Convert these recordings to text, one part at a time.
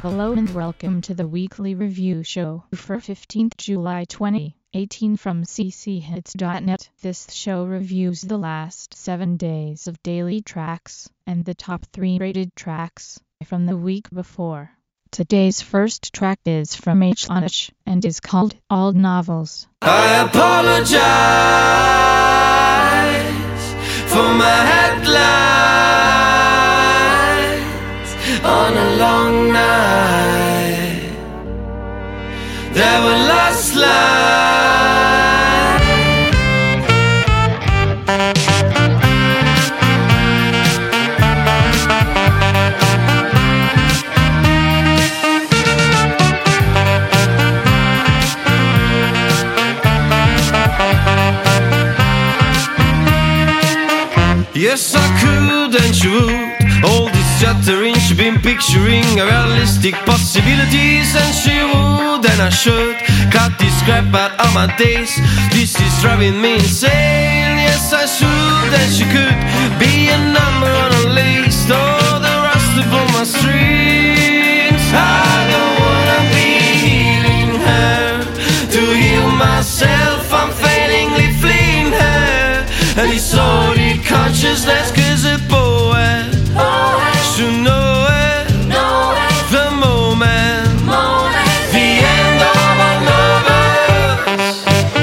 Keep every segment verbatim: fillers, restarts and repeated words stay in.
Hello and welcome to the weekly review show for fifteenth July twenty eighteen from c c hits dot net. This show reviews the last seven days of daily tracks and the top three rated tracks from the week before. Today's first track is from H. Onish and is called Old Novels. I apologize for my headlights on a long night. There were last lights. Yes, I could and she would. All this chattering, she been picturing realistic possibilities, and she would and I should cut this crap out of my days. This is driving me insane. Yes, I should and she could be a number on a list, or the rust upon my strings. I don't wanna be healing her to heal myself. I'm failingly fleeing her, and it's sordid consciousness, cause a poet should know it, know it. The moment, moment, the end of our lovers.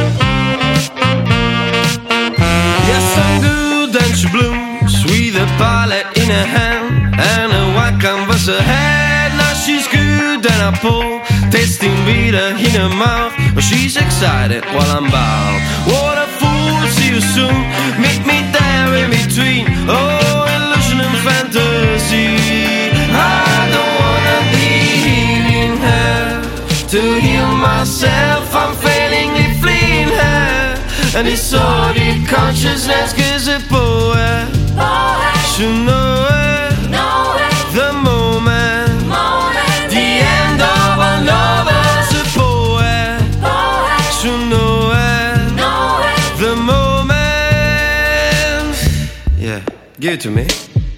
Yes, I'm good and she blooms with a palette in her hand and a white canvas ahead. Now she's good and I pull, tasting bitter in her mouth, but she's excited while I'm bound. What a fool, see you soon, meet me there in between. Oh, illusion and fantasy. I don't wanna be healing her to heal myself. I'm failingly fleeing her, and it's sordid consciousness, cause a poet should know it, know it. The moment, moment, the end of our lovers. A poet, poet should know it, know it. The moment. Yeah, give it to me.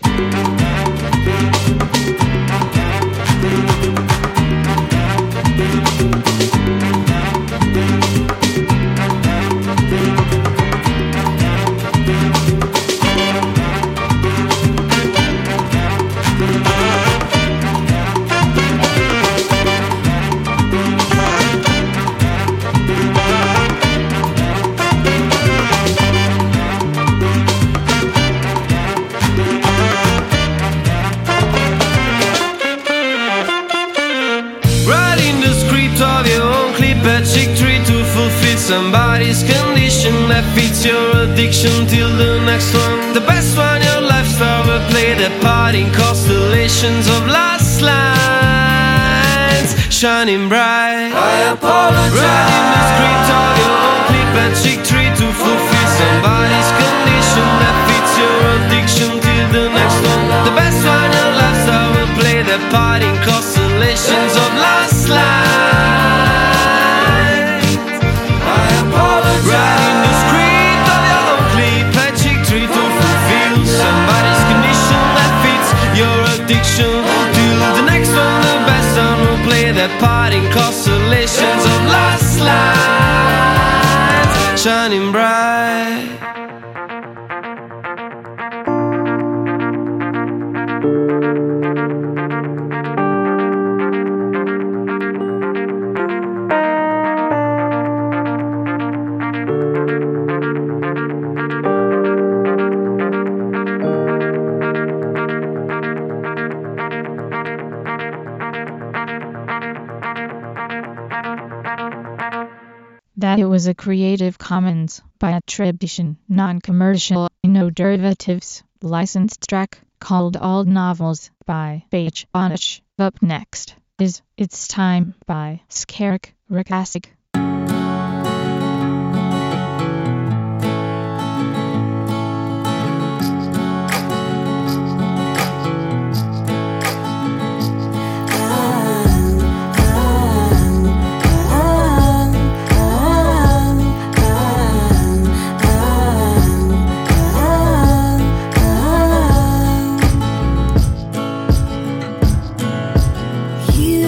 Somebody's condition that fits your addiction till the next one. The best one, your lifestyle will play the part in constellations of last lines, shining bright. I apologize. Riding the script of your own clip and chick tree to fulfill somebody's condition that fits your addiction till the next one. The best one, your lifestyle will play the part in constellations of last lines. Riding the script of your own clip, a chick tree to fulfill somebody's condition that fits your addiction. Till the next one, the best one will play their part in constellations of last lights, shining bright. That it was a Creative Commons by attribution, non-commercial, no derivatives, licensed track called Old Novels by H. Onish. Up next is It's Time by Skarek Rakasik. You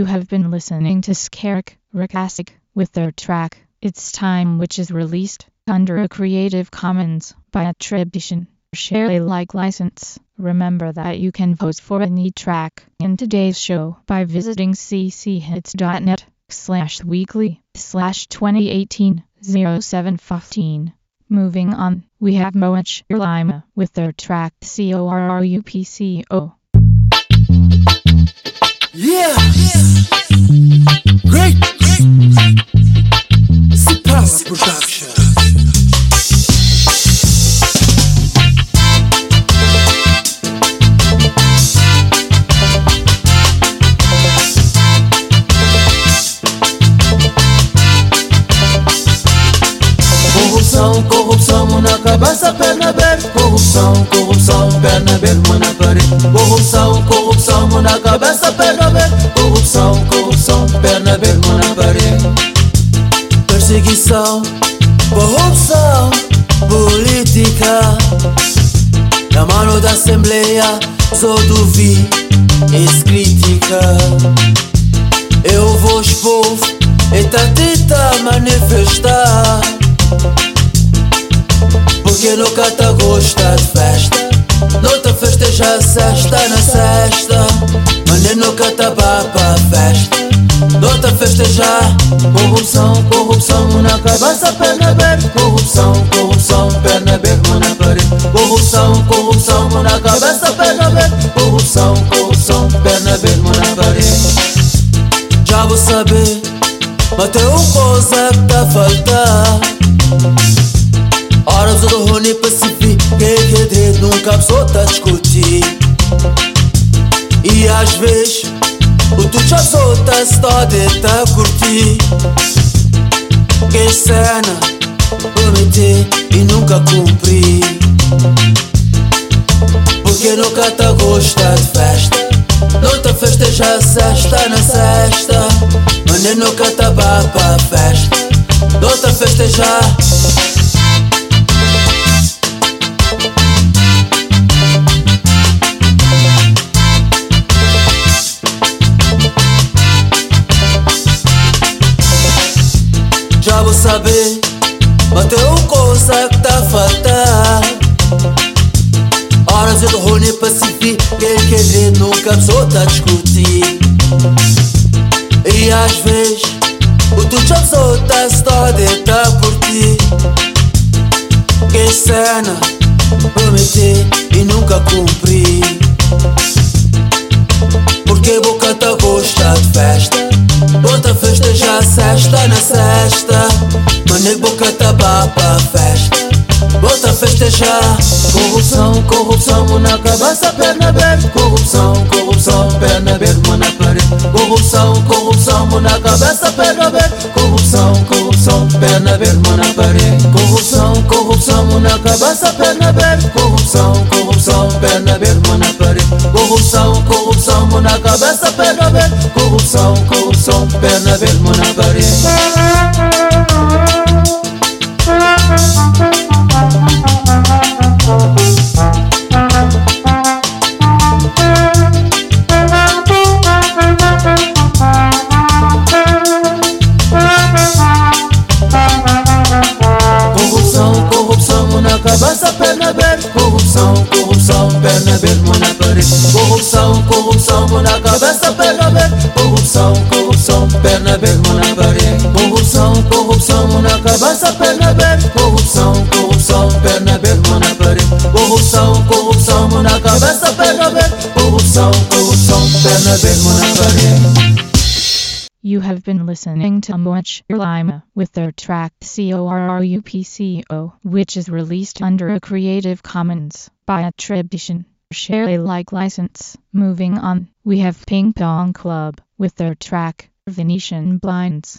You have been listening to Skarek Rakasik with their track It's Time, which is released under a Creative Commons by attribution, share Alike license. Remember that you can vote for any track in today's show by visiting cchits.net slash weekly slash 2018 0715. Moving on, we have Moach Lima with their track C O R R U P C O. Yeah! Great! C-Power Production. Corrupção, corrupção na cabeça, perna aberta. Corrupção, corrupção, perna aberta, mão na parede. Corrupção, corrupção na cabeça, perna aberta. Corrupção, corrupção, perna aberta, mão na parede. Perseguição, corrupção, política. Na mano da Assembleia, só duvido, crítica. Eu vou expor, eta tenta manifestar. Porque nunca tá gosta de festa. Nota festeja a sexta na sexta. Mas nem nunca tá pra festa. Nota festejar. Corrupção, corrupção na cabeça, perna aberta. Corrupção, corrupção, perna aberta, mão na parede. Corrupção, corrupção na cabeça, perna aberta. Corrupção, corrupção, perna aberta, mão na parede. Já vou saber, mas tem uma coisa que tá a faltar. Horas do Rony Pacific, que é direito nunca a pessoa tá a discutir. E às vezes o tu já só tá só de tá a curtir. Que cena, prometer e nunca cumprir. Porque nunca tá gosta de festa. Não tá festeja a sexta na sexta. Mas nem nunca tá pra festa. Não tá festejar. Já vou saber, mas tem uma coisa que tá a faltar. Horas do Rony Pacific, quem quer ver nunca a pessoa tá a discutir. E às vezes o tu já só tá só de tá a curtir. Que cena, prometer e nunca cumprir. Porque boca tá gosta de festa. Bota festeja a sexta na sexta. Mas nem boca tá pra festa. Bota festejar. Corrupção, corrupção na cabeça, perna aberta. Corrupção, corrupção, perna aberta, mão na parede. Corrupção, corrupção na cabeça, perna aberta. Corrupção, corrupção, perna aberta, mão na parede. Corrupção, corrupção na cabeça, perna aberta. Corrupção, corrupção, perna aberta, mão na parede. Corrupção, corrupção na cabeça, perna aberta. Corrupção, corrupção, perna aberta, mão na parede. Corrupção, corrupção na cabeça, perna aberta. Corrupção, corrupção, perna aberta, mão na parede. Corrupção, corrupção na cabeça, perna aberta. Corrupção, corrupção, perna aberta, mão na parede. Corrupção, corrupção na cabeça, perna aberta. Corrupção, corrupção, perna aberta, mão na parede. Corrupção, corrupção na cabeça, perna aberta. Corrupção, corrupção, perna aberta, mão na parede. You have been listening to Moach Lima with their track C O R R U P C O, which is released under a Creative Commons by attribution, share Alike license. Moving on, we have Ping Pong Club with their track Venetian Blinds.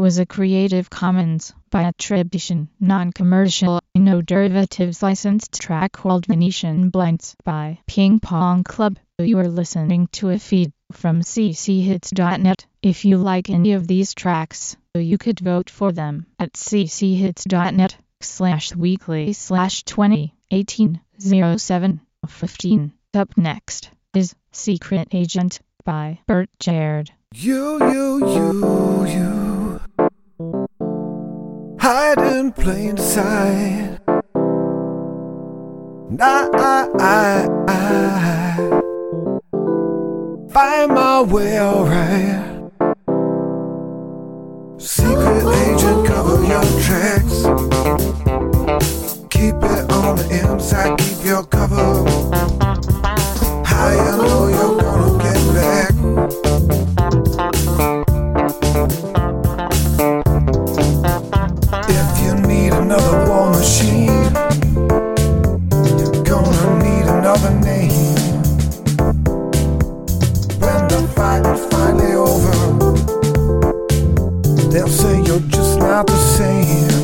was a Creative Commons by attribution, non-commercial, no derivatives licensed track called Venetian Blinds by Ping Pong Club. You are listening to a feed from c c hits dot net. If you like any of these tracks, you could vote for them at c c hits dot net slash weekly slash twenty eighteen oh seven fifteen. Up next is Secret Agent by Bert Jared. You, you, you, you hide in plain sight. And I, I, I, I find my way alright. Secret agent, cover your tracks. Keep it on the inside, keep your cover. How you know you're gonna get back? If you need another war machine, you're gonna need another name. When the fight is finally over, they'll say you're just not the same.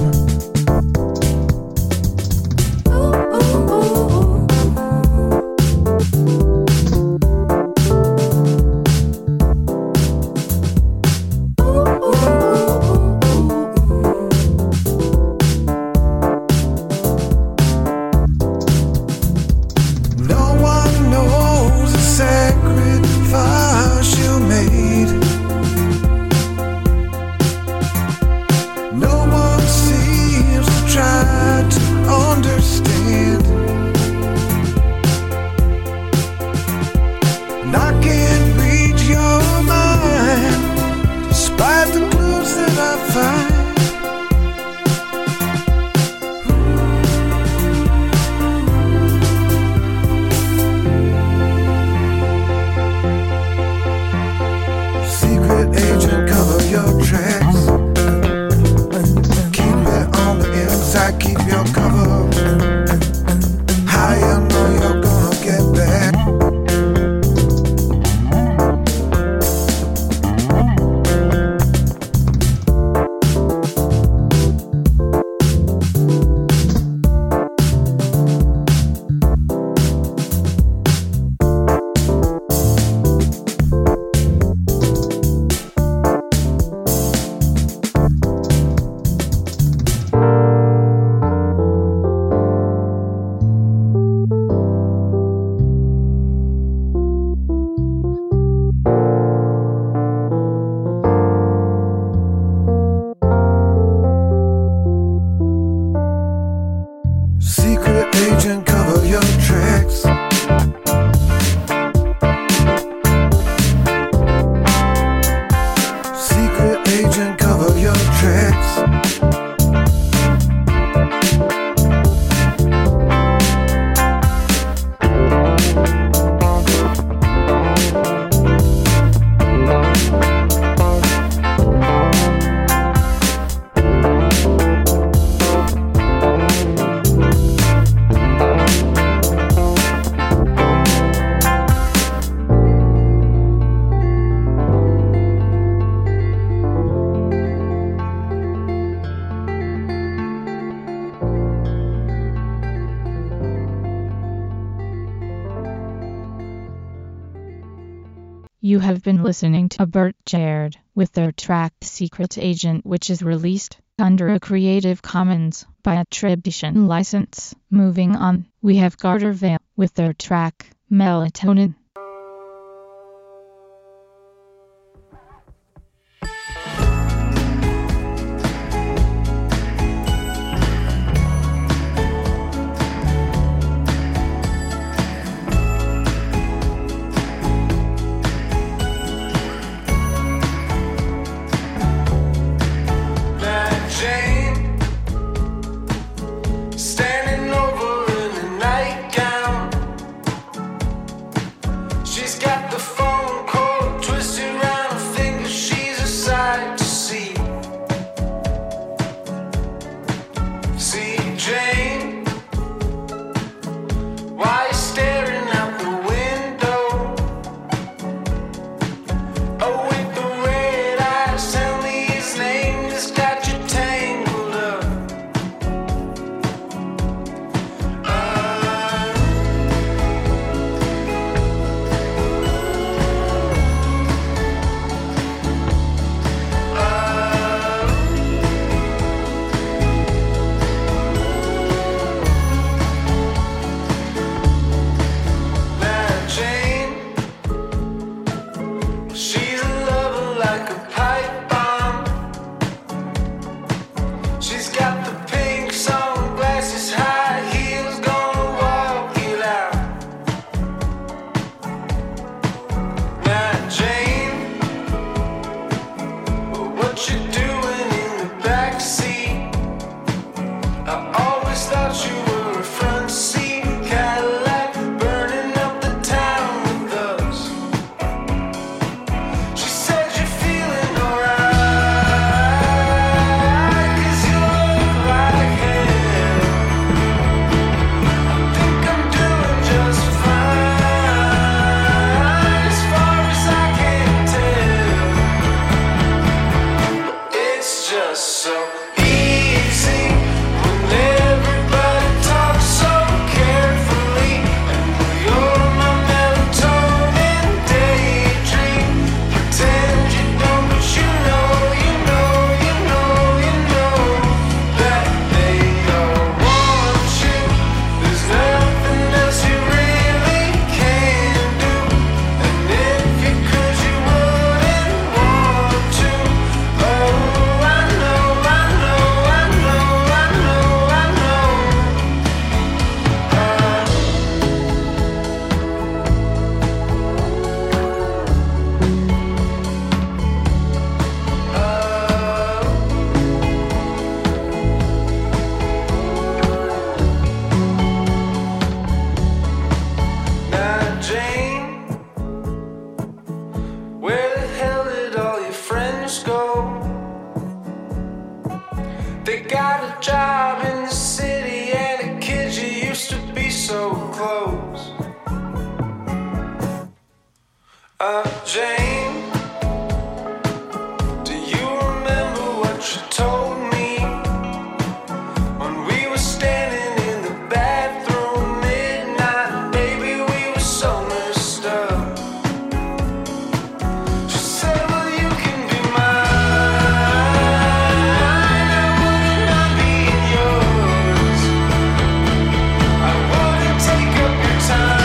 You have been listening to Bert Jared with their track Secret Agent, which is released under a Creative Commons by attribution license. Moving on, we have Garter Vale with their track Melatonin. Standing over in a nightgown, Uh, Jane, do you remember what you told me when we were standing in the bathroom midnight? Baby, we were so messed up. She said, well, you can be mine, I wouldn't mind being yours. I wouldn't take up your time.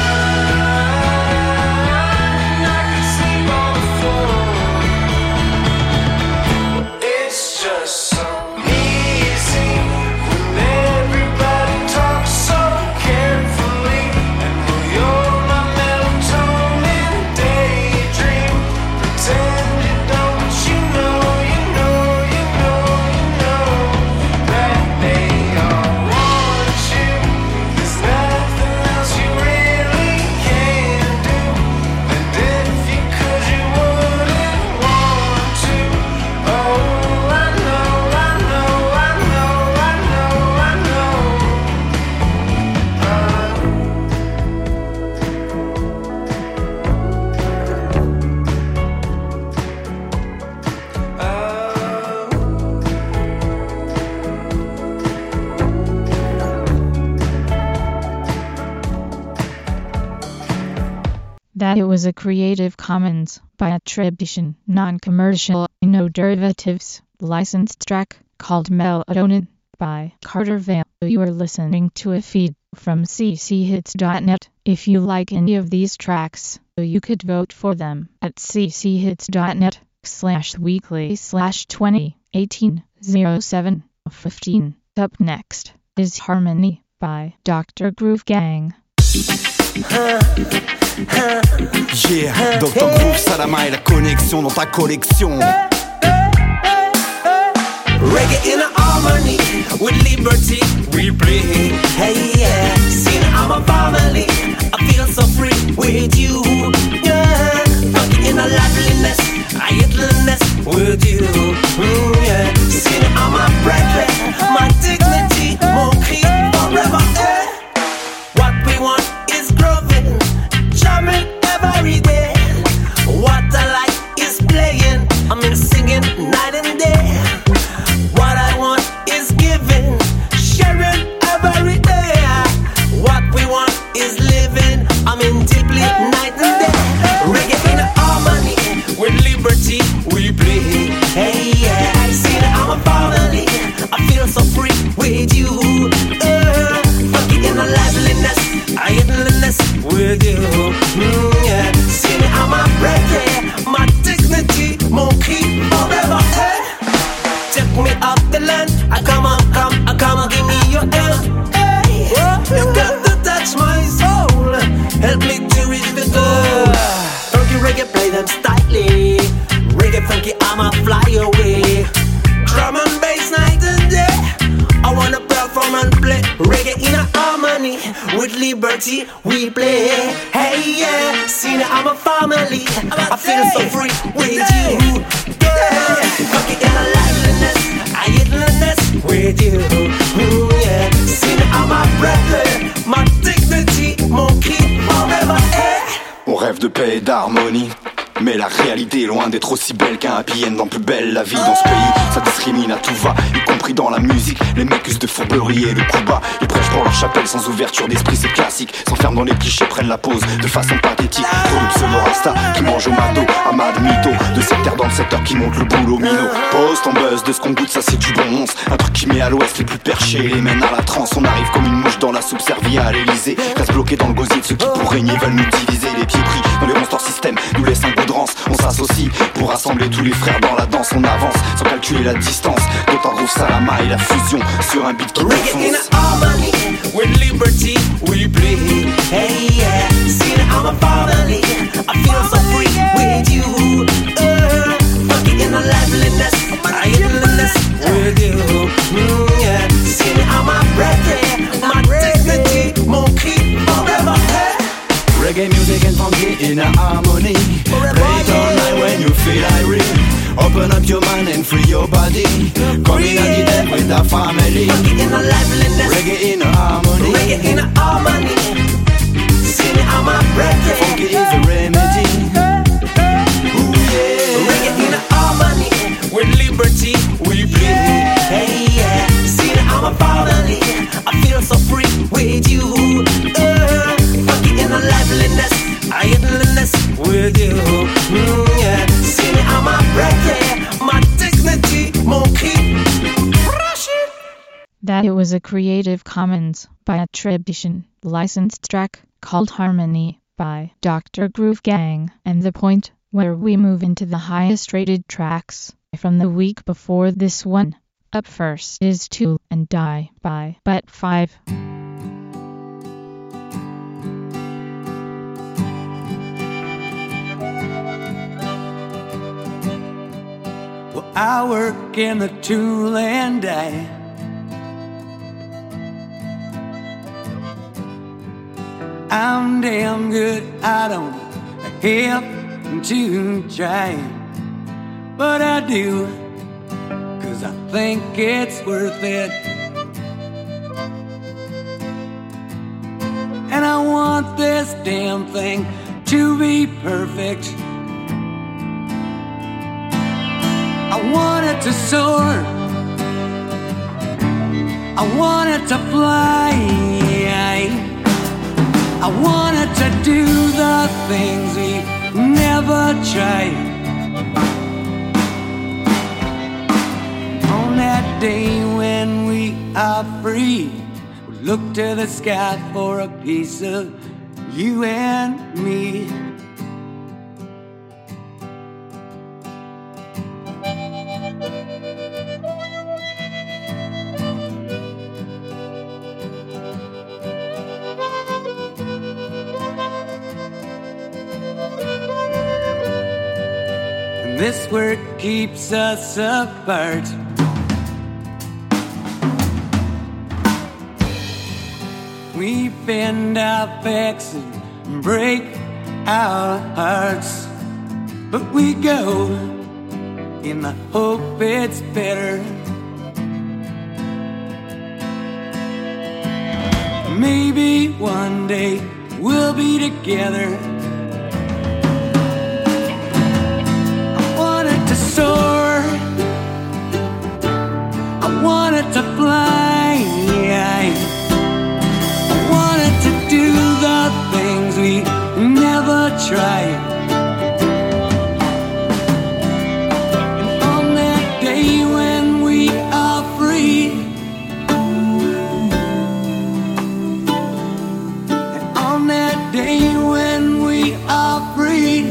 That it was a Creative Commons by attribution, non-commercial, no derivatives, licensed track called Melatonin by Carter Vale. You are listening to a feed from c c hits dot net. If you like any of these tracks, you could vote for them at c c hits dot net slash weekly slash twenty eighteen oh seven fifteen. Up next is Harmony by Doctor Groove Gang. Yeah, docteur Groove Salama et la connexion dans ta collection. Reggae in harmony with liberty we bring. Hey yeah, sing I'm a family. I feel so free with you. Yeah, funky in a liveliness, I idleness with you. Mm, yeah, sing I'm a brethren, my dignity, mon cri forever. Eh. What we want is growing, jamming every day. What I like is playing, I mean singing night and day. What I want is giving, sharing every day. What we want is living, I mean deeply night and day. Reggae in harmony, with liberty we play. Hey yeah, I see that I'm a family. I Reggae in a harmony with liberty we play. Hey yeah, see now I'm a family. I feel so free with you. Yeah, fucking in a liveliness, I idleness with you. Ooh, yeah, see now I'm a brother, my dignity, mon key forever. Eh. On rêve de paix et d'harmonie, mais la réalité est loin d'être aussi belle qu'un happy end dans Plus belle la vie. Dans ce pays, ça discrimine à tout va, y compris dans la musique. Les mecs usent de fourberie et de coups bas. Ils prêchent pour leur chapelle sans ouverture d'esprit, c'est classique. S'enferment dans les clichés, prennent la pause de façon pathétique. Trop de pseudo-rasta qui mangent au mado, Ahmad Mito. De secteur dans le secteur qui monte le boulot minot. Pose ton buzz, de ce qu'on goûte, ça c'est du bon once. Un truc qui met à l'ouest les plus perchés, les mène à la transe. On arrive comme une mouche dans la soupe servie à l'Elysée. Reste bloqué dans le gosier de ceux qui pour régner veulent nous diviser. Les pieds pris dans les monsters système nous laissent un goût de rance. On s'associe pour rassembler tous les frères dans la danse. On avance sans calculer la distance. D'autant groove Salama et la fusion sur un beat qui défonce. Reggae in a harmony with liberty we play. Hey yeah, see now I'm a family. I feel so free with you. Uh, fucking in a liveliness, I idleness with you. Mm, yeah, see now I'm a brother, my dignity, mon key forever. Hey. Reggae music and funky in a harmony. Play it all night when you feel irate. Open up your mind and free your body. Come in and get it with a family. Funky in a liveliness, Reggae in a harmony. reggae in a harmony. See me, I'm a reggae. Funky is a remedy. Ooh yeah. Reggae in a harmony with liberty we play. Hey yeah, see me, I'm a family. I feel so free with you. Uh, funky in a liveliness, I idleness with you. Mm, yeah, see me, I'm a reggae. My dignity, mon key. That it was a Creative Commons by attribution, licensed track called Harmony by Doctor Groove Gang, and the point where we move into the highest rated tracks from the week before this one. Up first is Tool and Die by But five. Well, I work in the tool and die. I'm damn good, I don't have to try, but I do, 'cause I think it's worth it. And I want this damn thing to be perfect. I want it to soar, I want it to fly, I want it to do the things we never tried. On that day when we are free, we look to the sky for a piece of you and me. This work keeps us apart. We bend our backs and break our hearts, but we go in the hope it's better. Maybe one day we'll be together. Soar, I want it to fly, I want it to do the things we never tried. And on that day when we are free, and on that day when we are free,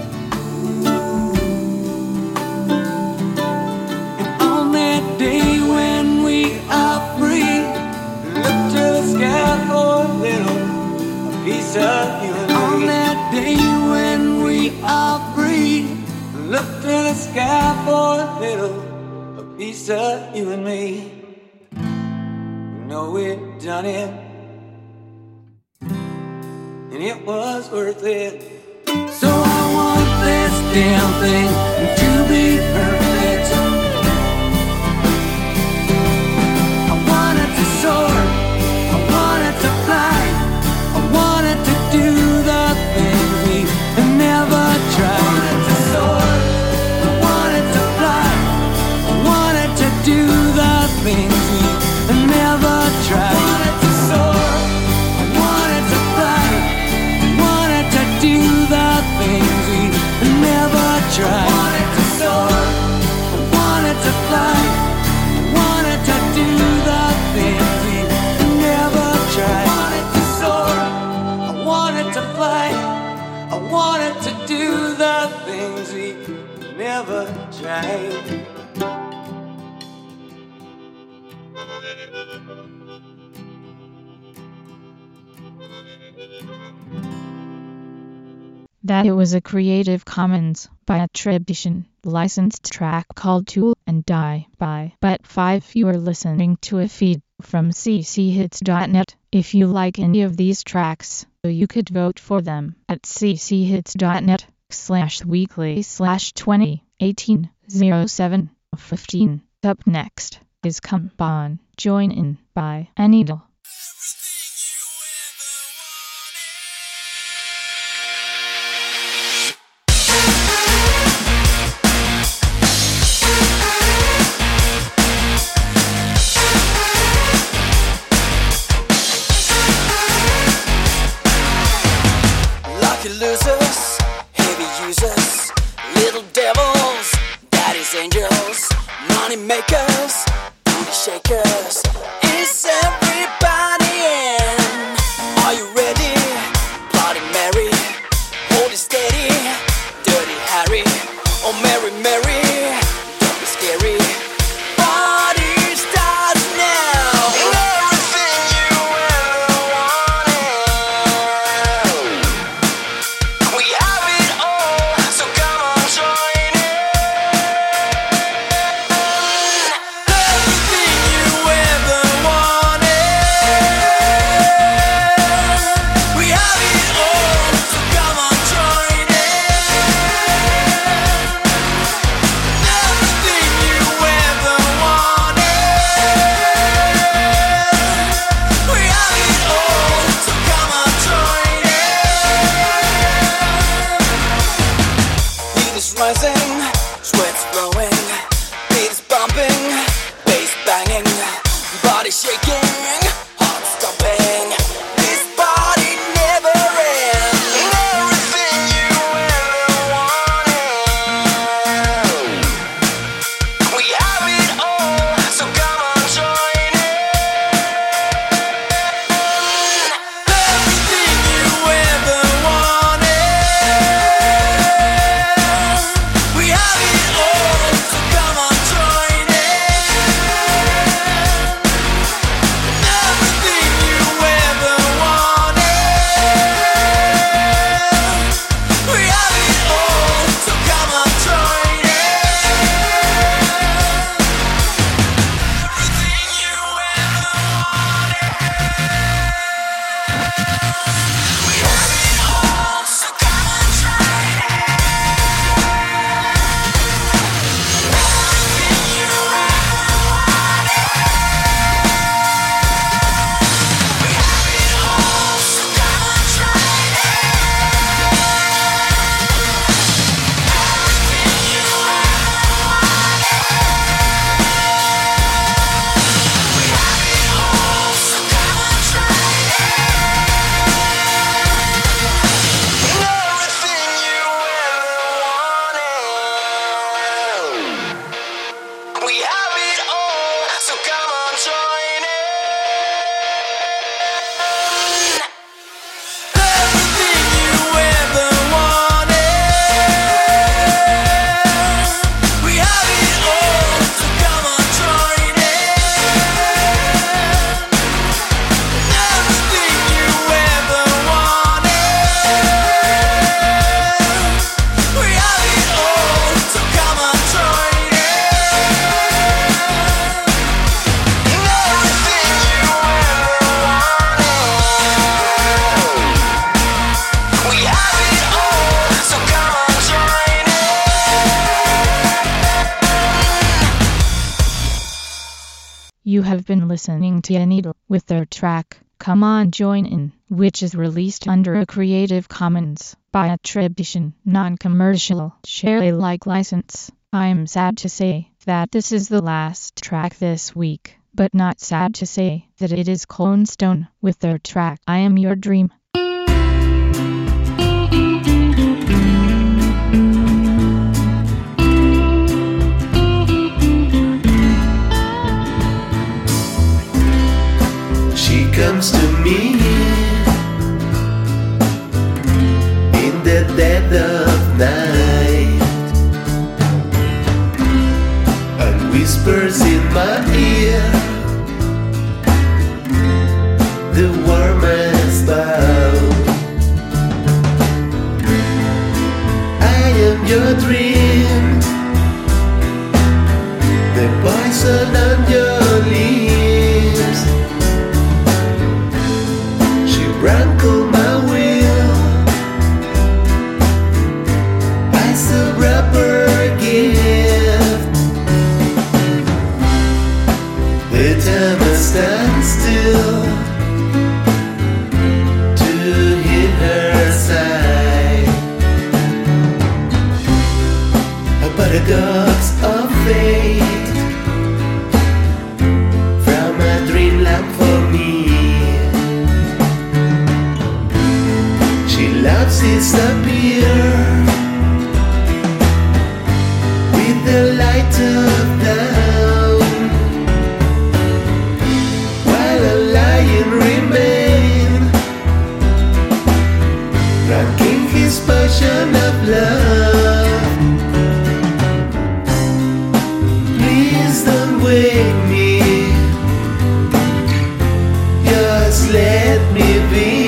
on that day when we are free, look to the sky for a little, a piece of you and me. And know we done it, and it was worth it. So I want this damn thing to be perfect. I want it to soar, I want it to fly, I want it to do the things we never tried. I want it to soar, I want it to fly, I want it to do the things we never tried. I want it to soar, I want it to fly, I want it to do the things we never tried. I want it to soar, I want it to fly, I want it to do the things we never tried. I want it to soar, I want it to fly, I want it to do the things we never tried. That it was a Creative Commons by attribution, licensed track called Tool and Die by But five. You are listening to a feed from c c hits dot net. If you like any of these tracks, you could vote for them at c c hits dot net slash weekly slash twenty eighteen oh seven fifteen. Up next is Come On, Join In by Anidal. Losers, heavy users, little devils, daddy's angels, money makers, booty shakers. Is everybody have been listening to Needle with their track Come On Join In, which is released under a Creative Commons by attribution, non-commercial, share Alike license. I'm sad to say that this is the last track this week, but not sad to say that it is Clone Stone with their track I Am Your Dream. She comes to me in the dead of night and whispers in my ear the warmest bow. I am your dream, the poison on your lips. Rankle my will as a rubber gift. The time I stand still to hear her sigh. A paradox of fate from a dreamland for me. Loves disappear with the light of dawn, while a lion remains, drinking his passion of love. Please don't wake me, just let me be.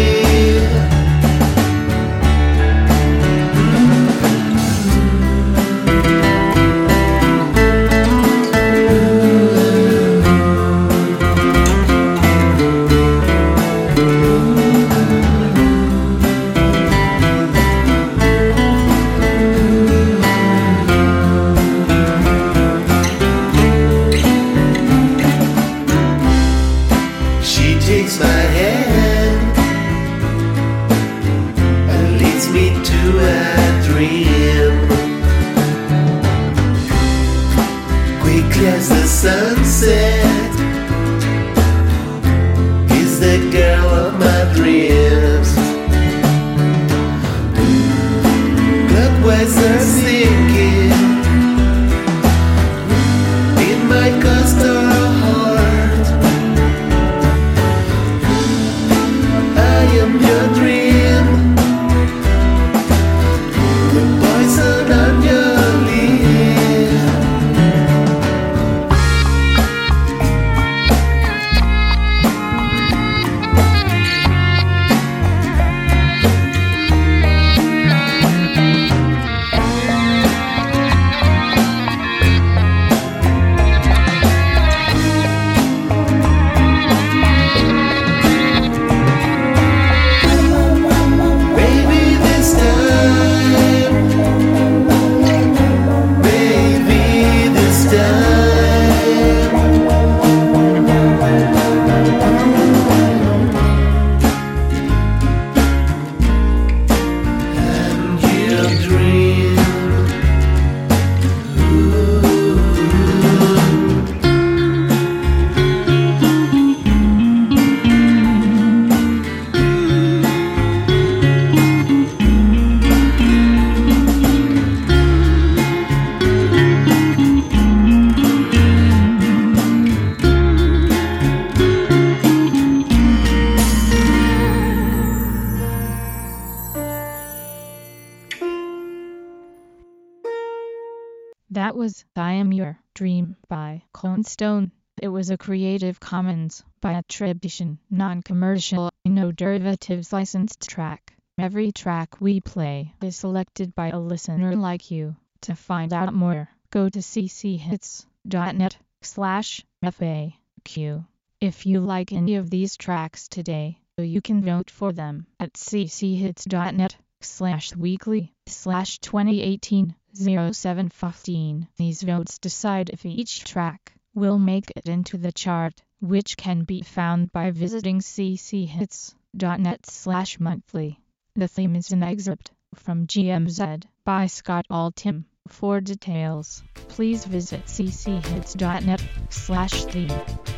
As the sunset is the girl of my dreams. Clockwise are sinking in my coastal heart. I am your dream, the poison on your lips. That was I Am Your Dream by Clone Stone. It was a Creative Commons by attribution, non-commercial, no derivatives licensed track. Every track we play is selected by a listener like you. To find out more, go to cchits.net slash FAQ. If you like any of these tracks today, you can vote for them at cchits.net slash weekly slash 2018 0715. These votes decide if each track will make it into the chart, which can be found by visiting cchits.net slash monthly. The theme is an excerpt from G M Z by Scott Altham. For details, please visit cchits.net slash theme.